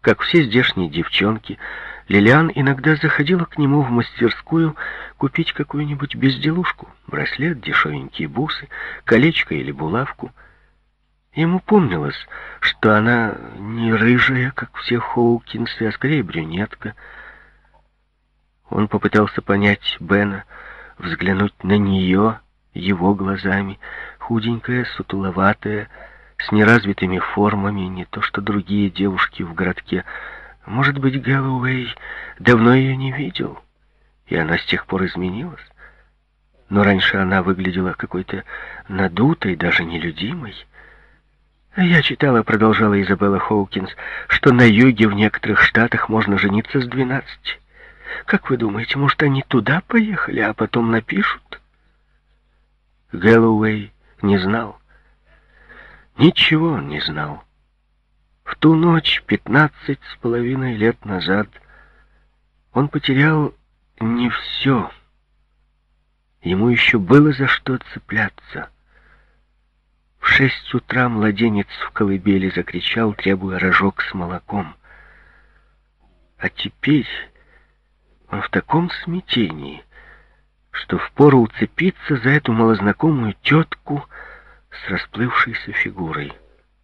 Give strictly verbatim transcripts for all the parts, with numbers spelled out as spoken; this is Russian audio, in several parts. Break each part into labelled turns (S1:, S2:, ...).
S1: Как все здешние девчонки, Лилиан иногда заходила к нему в мастерскую купить какую-нибудь безделушку, браслет, дешевенькие бусы, колечко или булавку. Ему помнилось, что она не рыжая, как все Хоукинсы, а скорее брюнетка. Он попытался понять Бена, взглянуть на нее его глазами, худенькая, сутуловатая, с неразвитыми формами, не то что другие девушки в городке. Может быть, Гэллоуэй давно ее не видел, и она с тех пор изменилась. Но раньше она выглядела какой-то надутой, даже нелюдимой. «Я читала, — продолжала Изабелла Хоукинс, — что на юге в некоторых штатах можно жениться с двенадцати. Как вы думаете, может, они туда поехали, а потом напишут?» Гэллоуэй не знал. Ничего он не знал. В ту ночь, пятнадцать с половиной лет назад, он потерял не все. Ему еще было за что цепляться. В шесть утра младенец в колыбели закричал, требуя рожок с молоком. А теперь он в таком смятении, что впору уцепиться за эту малознакомую тетку с расплывшейся фигурой.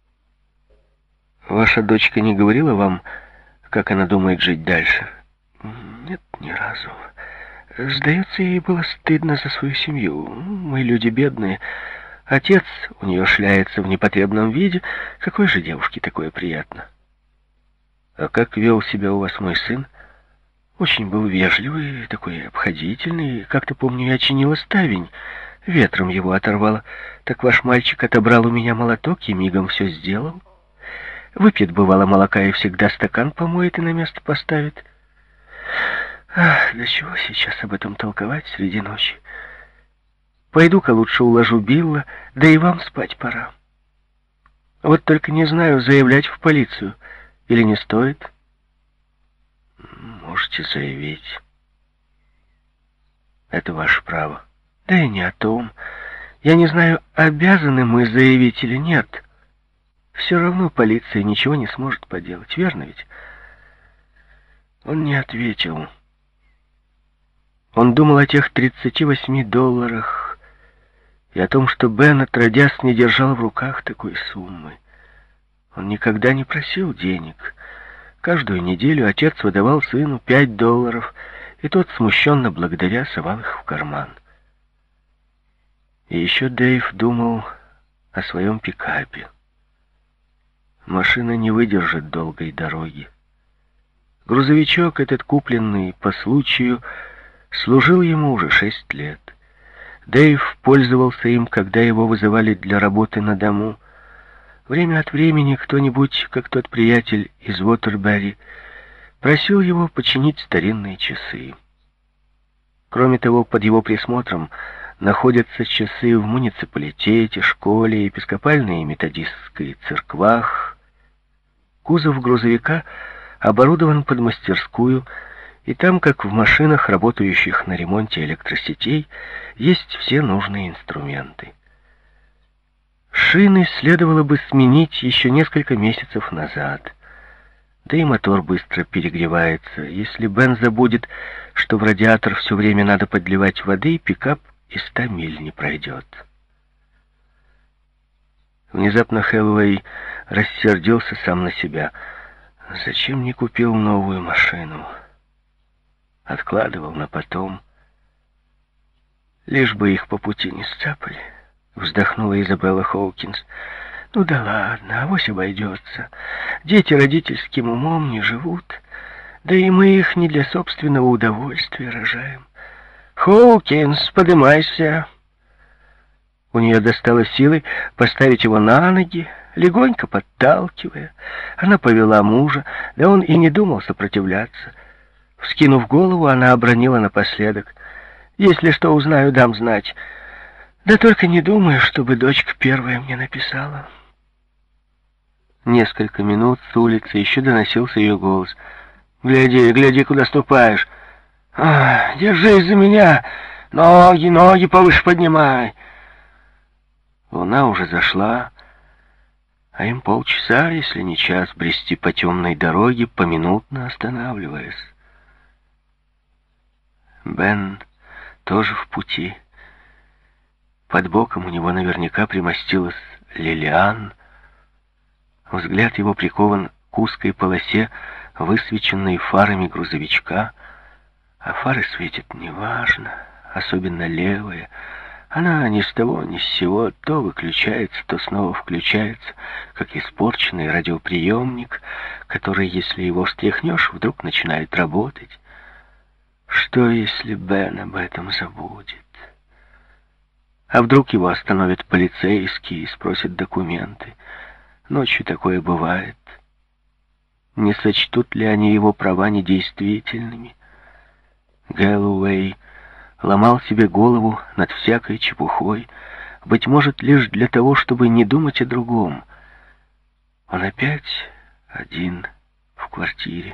S1: «Ваша дочка не говорила вам, как она думает жить дальше?» «Нет, ни разу. Сдается, ей было стыдно за свою семью. Мы люди бедные. Отец у нее шляется в непотребном виде. Какой же девушке такое приятно?» «А как вел себя у вас мой сын?» «Очень был вежливый, такой обходительный. Как-то, помню, я чинила ставень. Ветром его оторвало. Так ваш мальчик отобрал у меня молоток и мигом все сделал. Выпьет, бывало, молока и всегда стакан помоет и на место поставит. Ах, до чего сейчас об этом толковать среди ночи? Пойду-ка лучше уложу Билла, да и вам спать пора. Вот только не знаю, заявлять в полицию или не стоит». «Можете заявить. Это ваше право». «Да и не о том. Я не знаю, обязаны мы заявить или нет. Все равно полиция ничего не сможет поделать, верно ведь?» Он не ответил. Он думал о тех тридцати восьми долларах и о том, что Бен, отродясь, не держал в руках такой суммы. Он никогда не просил денег. Каждую неделю отец выдавал сыну пять долларов, и тот, смущенно благодаря, совал их в карман. И еще Дэйв думал о своем пикапе. Машина не выдержит долгой дороги. Грузовичок этот, купленный по случаю, служил ему уже шесть лет. Дэйв пользовался им, когда его вызывали для работы на дому. Время от времени кто-нибудь, как тот приятель из Уотербери, просил его починить старинные часы. Кроме того, под его присмотром находятся часы в муниципалитете, школе, епископальной и методистской церквах. Кузов грузовика оборудован под мастерскую, и там, как в машинах, работающих на ремонте электросетей, есть все нужные инструменты. Шины следовало бы сменить еще несколько месяцев назад. Да и мотор быстро перегревается. Если Бен забудет, что в радиатор все время надо подливать воды, пикап и ста миль не пройдет. Внезапно Хэллоуэй рассердился сам на себя. Зачем не купил новую машину? Откладывал на потом. Лишь бы их по пути не сцапали, вздохнула Изабелла Хоукинс. Ну да ладно, авось обойдется. Дети родительским умом не живут, да и мы их не для собственного удовольствия рожаем. Хоукинс, подымайся. У нее достало силы поставить его на ноги, легонько подталкивая. Она повела мужа, да он и не думал сопротивляться. Вскинув голову, она обронила напоследок: «Если что узнаю, дам знать. Да только не думаю, чтобы дочка первая мне написала». Несколько минут с улицы еще доносился ее голос. «Гляди, гляди, куда ступаешь. А, держись за меня. Ноги, ноги повыше поднимай». Луна уже зашла, а им полчаса, если не час, брести по темной дороге, поминутно останавливаясь. Бен тоже в пути. Под боком у него наверняка примостилась Лилиан. Взгляд его прикован к узкой полосе, высвеченной фарами грузовичка, а фары светят неважно, особенно левая. Она ни с того, ни с сего то выключается, то снова включается, как испорченный радиоприемник, который, если его встряхнешь, вдруг начинает работать. Что, если Бен об этом забудет? А вдруг его остановят полицейские и спросят документы? Ночью такое бывает. Не сочтут ли они его права недействительными? Гэллоуэй ломал себе голову над всякой чепухой, быть может, лишь для того, чтобы не думать о другом. Он опять один в квартире.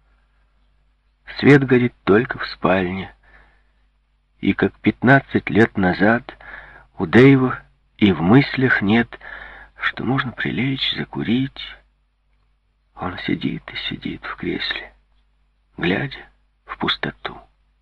S1: Свет горит только в спальне, и как пятнадцать лет назад у Дэйва и в мыслях нет, что можно прилечь, закурить. Он сидит и сидит в кресле, глядя в пустоту.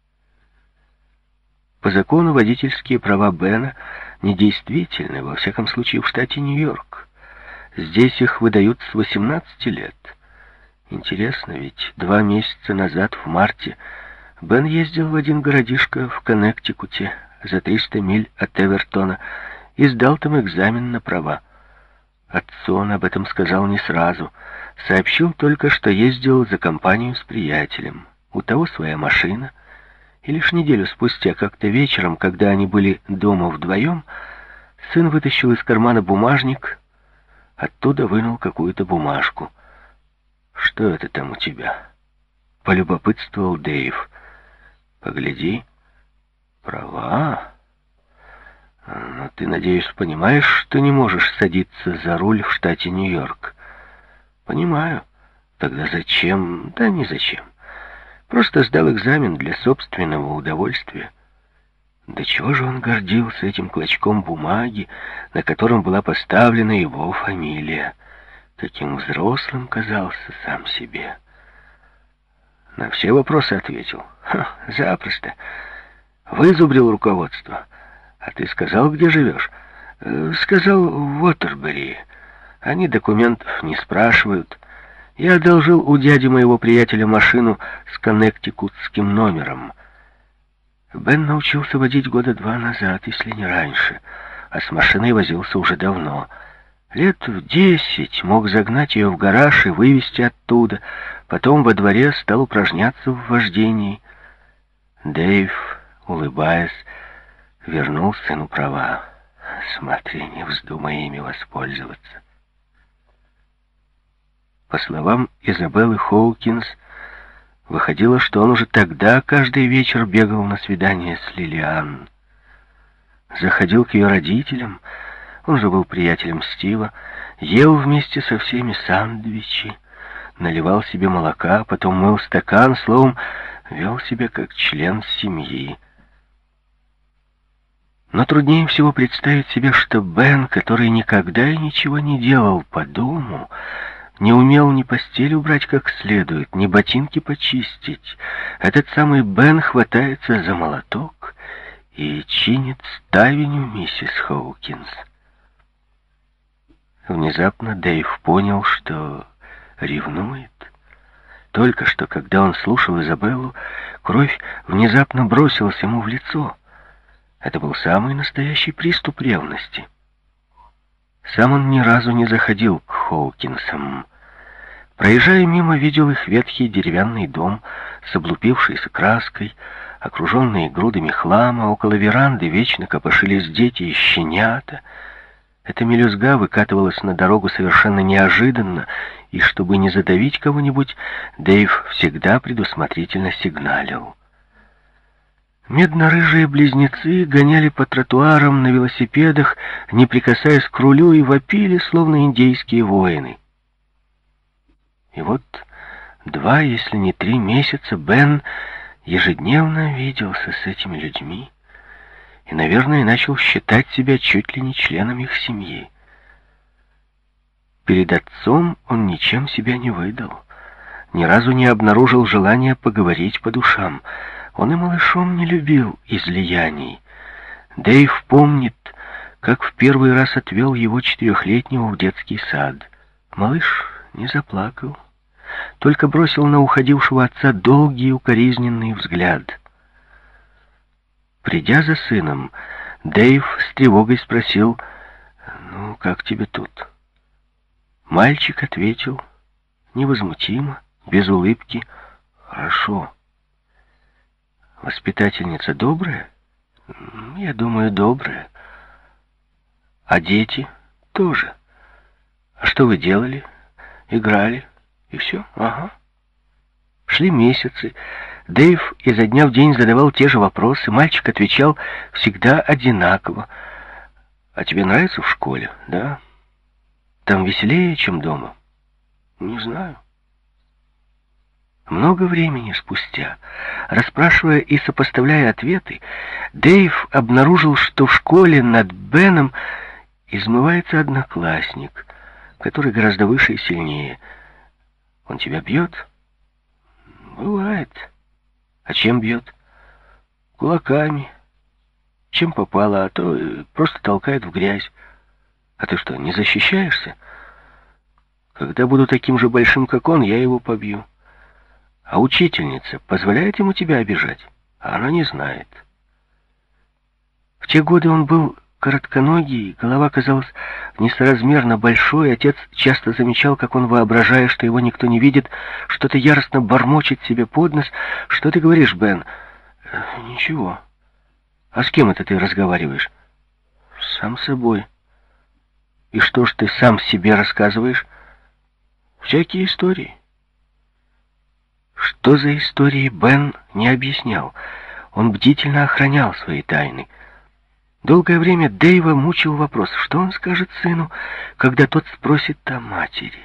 S1: По закону водительские права Бена недействительны, во всяком случае в штате Нью-Йорк. Здесь их выдают с восемнадцати лет. Интересно, ведь два месяца назад, в марте, Бен ездил в один городишко в Коннектикуте за триста миль от Эвертона и сдал там экзамен на права. Отцу он об этом сказал не сразу. Сообщил только, что ездил за компанию с приятелем. У того своя машина. И лишь неделю спустя, как-то вечером, когда они были дома вдвоем, сын вытащил из кармана бумажник, оттуда вынул какую-то бумажку. «Что это там у тебя?» — полюбопытствовал Дэйв. «Погляди. Права. Но ты, надеюсь, понимаешь, что не можешь садиться за руль в штате Нью-Йорк?» «Понимаю. Тогда зачем?» «Да ни зачем. Просто сдал экзамен для собственного удовольствия». До чего же он гордился этим клочком бумаги, на котором была поставлена его фамилия. Каким взрослым казался сам себе. На все вопросы ответил. Ха, запросто. Вызубрил руководство. А ты сказал, где живешь? Э, сказал, в Уотербери. Они документов не спрашивают. Я одолжил у дяди моего приятеля машину с коннектикутским номером. Бен научился водить года два назад, если не раньше, а с машиной возился уже давно. Лет в десять мог загнать ее в гараж и вывезти оттуда. Потом во дворе стал упражняться в вождении. Дэйв, улыбаясь, вернул сыну права. Смотри, не вздумай ими воспользоваться. По словам Изабеллы Хоукинс, выходило, что он уже тогда каждый вечер бегал на свидание с Лилиан. Заходил к ее родителям, он же был приятелем Стива, ел вместе со всеми сандвичи, наливал себе молока, потом мыл стакан, словом, вел себя как член семьи. Но труднее всего представить себе, что Бен, который никогда и ничего не делал по дому, не умел ни постель убрать как следует, ни ботинки почистить, этот самый Бен хватается за молоток и чинит ставень у миссис Хоукинс. Внезапно Дэйв понял, что ревнует. Только что, когда он слушал Изабеллу, кровь внезапно бросилась ему в лицо. Это был самый настоящий приступ ревности. Сам он ни разу не заходил к Хоукинсам. Проезжая мимо, видел их ветхий деревянный дом с облупившейся краской, окруженные грудами хлама. Около веранды вечно копошились дети и щенята. Эта мелюзга выкатывалась на дорогу совершенно неожиданно, и чтобы не задавить кого-нибудь, Дэйв всегда предусмотрительно сигналил. Медно-рыжие близнецы гоняли по тротуарам на велосипедах, не прикасаясь к рулю, и вопили, словно индейские воины. И вот два, если не три месяца Бен ежедневно виделся с этими людьми и, наверное, начал считать себя чуть ли не членом их семьи. Перед отцом он ничем себя не выдал. Ни разу не обнаружил желания поговорить по душам. Он и малышом не любил излияний. Дэйв помнит, как в первый раз отвел его четырехлетнего в детский сад. Малыш не заплакал, только бросил на уходившего отца долгий укоризненный взгляд. Придя за сыном, Дэйв с тревогой спросил: «Ну, как тебе тут?» Мальчик ответил невозмутимо, без улыбки: «Хорошо». «Воспитательница добрая?» «Я думаю, добрая». «А дети?» «Тоже». «А что вы делали?» «Играли». «И все?» «Ага». Шли месяцы. Дэйв изо дня в день задавал те же вопросы. Мальчик отвечал всегда одинаково. «А тебе нравится в школе?» «Да». «Там веселее, чем дома?» «Не знаю». Много времени спустя, расспрашивая и сопоставляя ответы, Дэйв обнаружил, что в школе над Беном измывается одноклассник, который гораздо выше и сильнее. «Он тебя бьет?» «Бывает». «А чем бьет?» «Кулаками. Чем попало, а то просто толкает в грязь». «А ты что, не защищаешься?» «Когда буду таким же большим, как он, я его побью». «А учительница позволяет ему тебя обижать?» «А она не знает». В те годы он был коротконогий, голова казалась несоразмерно большой. Отец часто замечал, как он, воображая, что его никто не видит, что-то яростно бормочет себе под нос. «Что ты говоришь, Бен?» «Ничего». «А с кем это ты разговариваешь?» «Сам с собой». «И что ж ты сам себе рассказываешь?» «Всякие истории». Что за истории, Бен не объяснял. Он бдительно охранял свои тайны. Долгое время Дэйва мучил вопрос, что он скажет сыну, когда тот спросит о матери.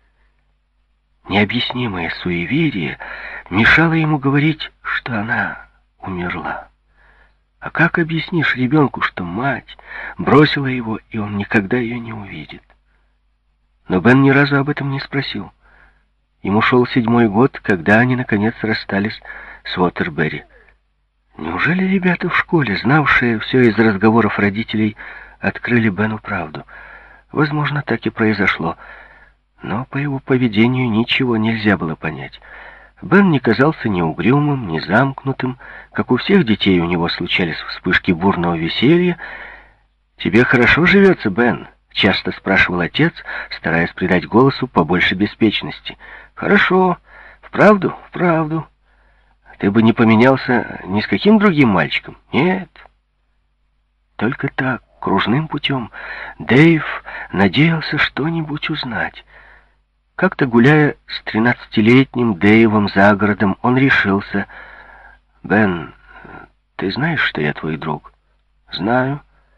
S1: Необъяснимое суеверие мешало ему говорить, что она умерла. А как объяснишь ребенку, что мать бросила его, и он никогда ее не увидит? Но Бен ни разу об этом не спросил. Ему шел седьмой год, когда они, наконец, расстались с Уотербери. Неужели ребята в школе, знавшие все из разговоров родителей, открыли Бену правду? Возможно, так и произошло. Но по его поведению ничего нельзя было понять. Бен не казался ни угрюмым, ни замкнутым. Как у всех детей, у него случались вспышки бурного веселья. «Тебе хорошо живется, Бен?» — часто спрашивал отец, стараясь придать голосу побольше беспечности. «Хорошо. Вправду? Вправду. Ты бы не поменялся ни с каким другим мальчиком?» «Нет». Только так, кружным путем, Дэйв надеялся что-нибудь узнать. Как-то, гуляя с тринадцатилетним Дэйвом за городом, он решился: «Бен, ты знаешь, что я твой друг?» «Знаю».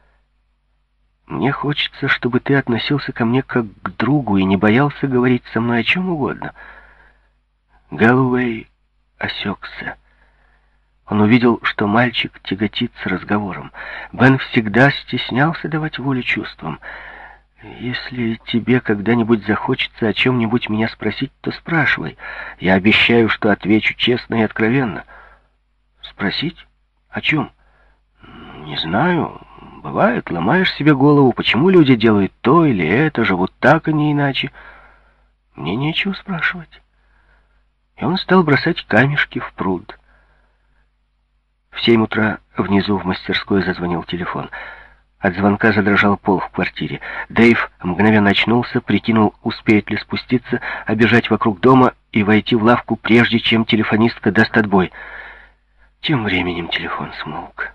S1: «Мне хочется, чтобы ты относился ко мне как к другу и не боялся говорить со мной о чем угодно». Гэллоуэй осекся. Он увидел, что мальчик тяготится разговором. Бен всегда стеснялся давать волю чувствам. «Если тебе когда-нибудь захочется о чем-нибудь меня спросить, то спрашивай. Я обещаю, что отвечу честно и откровенно». «Спросить? О чем?» «Не знаю. Бывает, ломаешь себе голову, почему люди делают то или это, живут так, а не иначе. Мне нечего спрашивать». И он стал бросать камешки в пруд. В семь утра внизу в мастерской зазвонил телефон. От звонка задрожал пол в квартире. Дэйв мгновенно очнулся, прикинул, успеет ли спуститься, обежать вокруг дома и войти в лавку, прежде чем телефонистка даст отбой. Тем временем телефон смолк.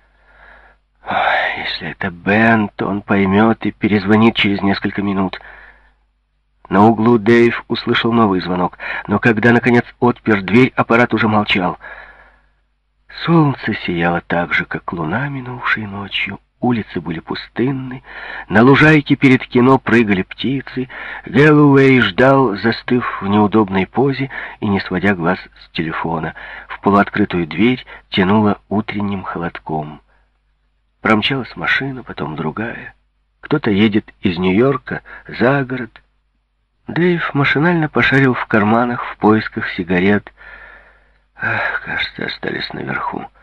S1: Ой, если это Бен, то он поймет и перезвонит через несколько минут. На углу Дэйв услышал новый звонок, но когда, наконец, отпер дверь, аппарат уже молчал. Солнце сияло так же, как луна, минувшей ночью. Улицы были пустынны, на лужайке перед кино прыгали птицы. Гэллоуэй ждал, застыв в неудобной позе и не сводя глаз с телефона. В полуоткрытую дверь тянуло утренним холодком. Промчалась машина, потом другая. Кто-то едет из Нью-Йорка за город, Дэйв машинально пошарил в карманах в поисках сигарет. Ах, кажется, остались наверху.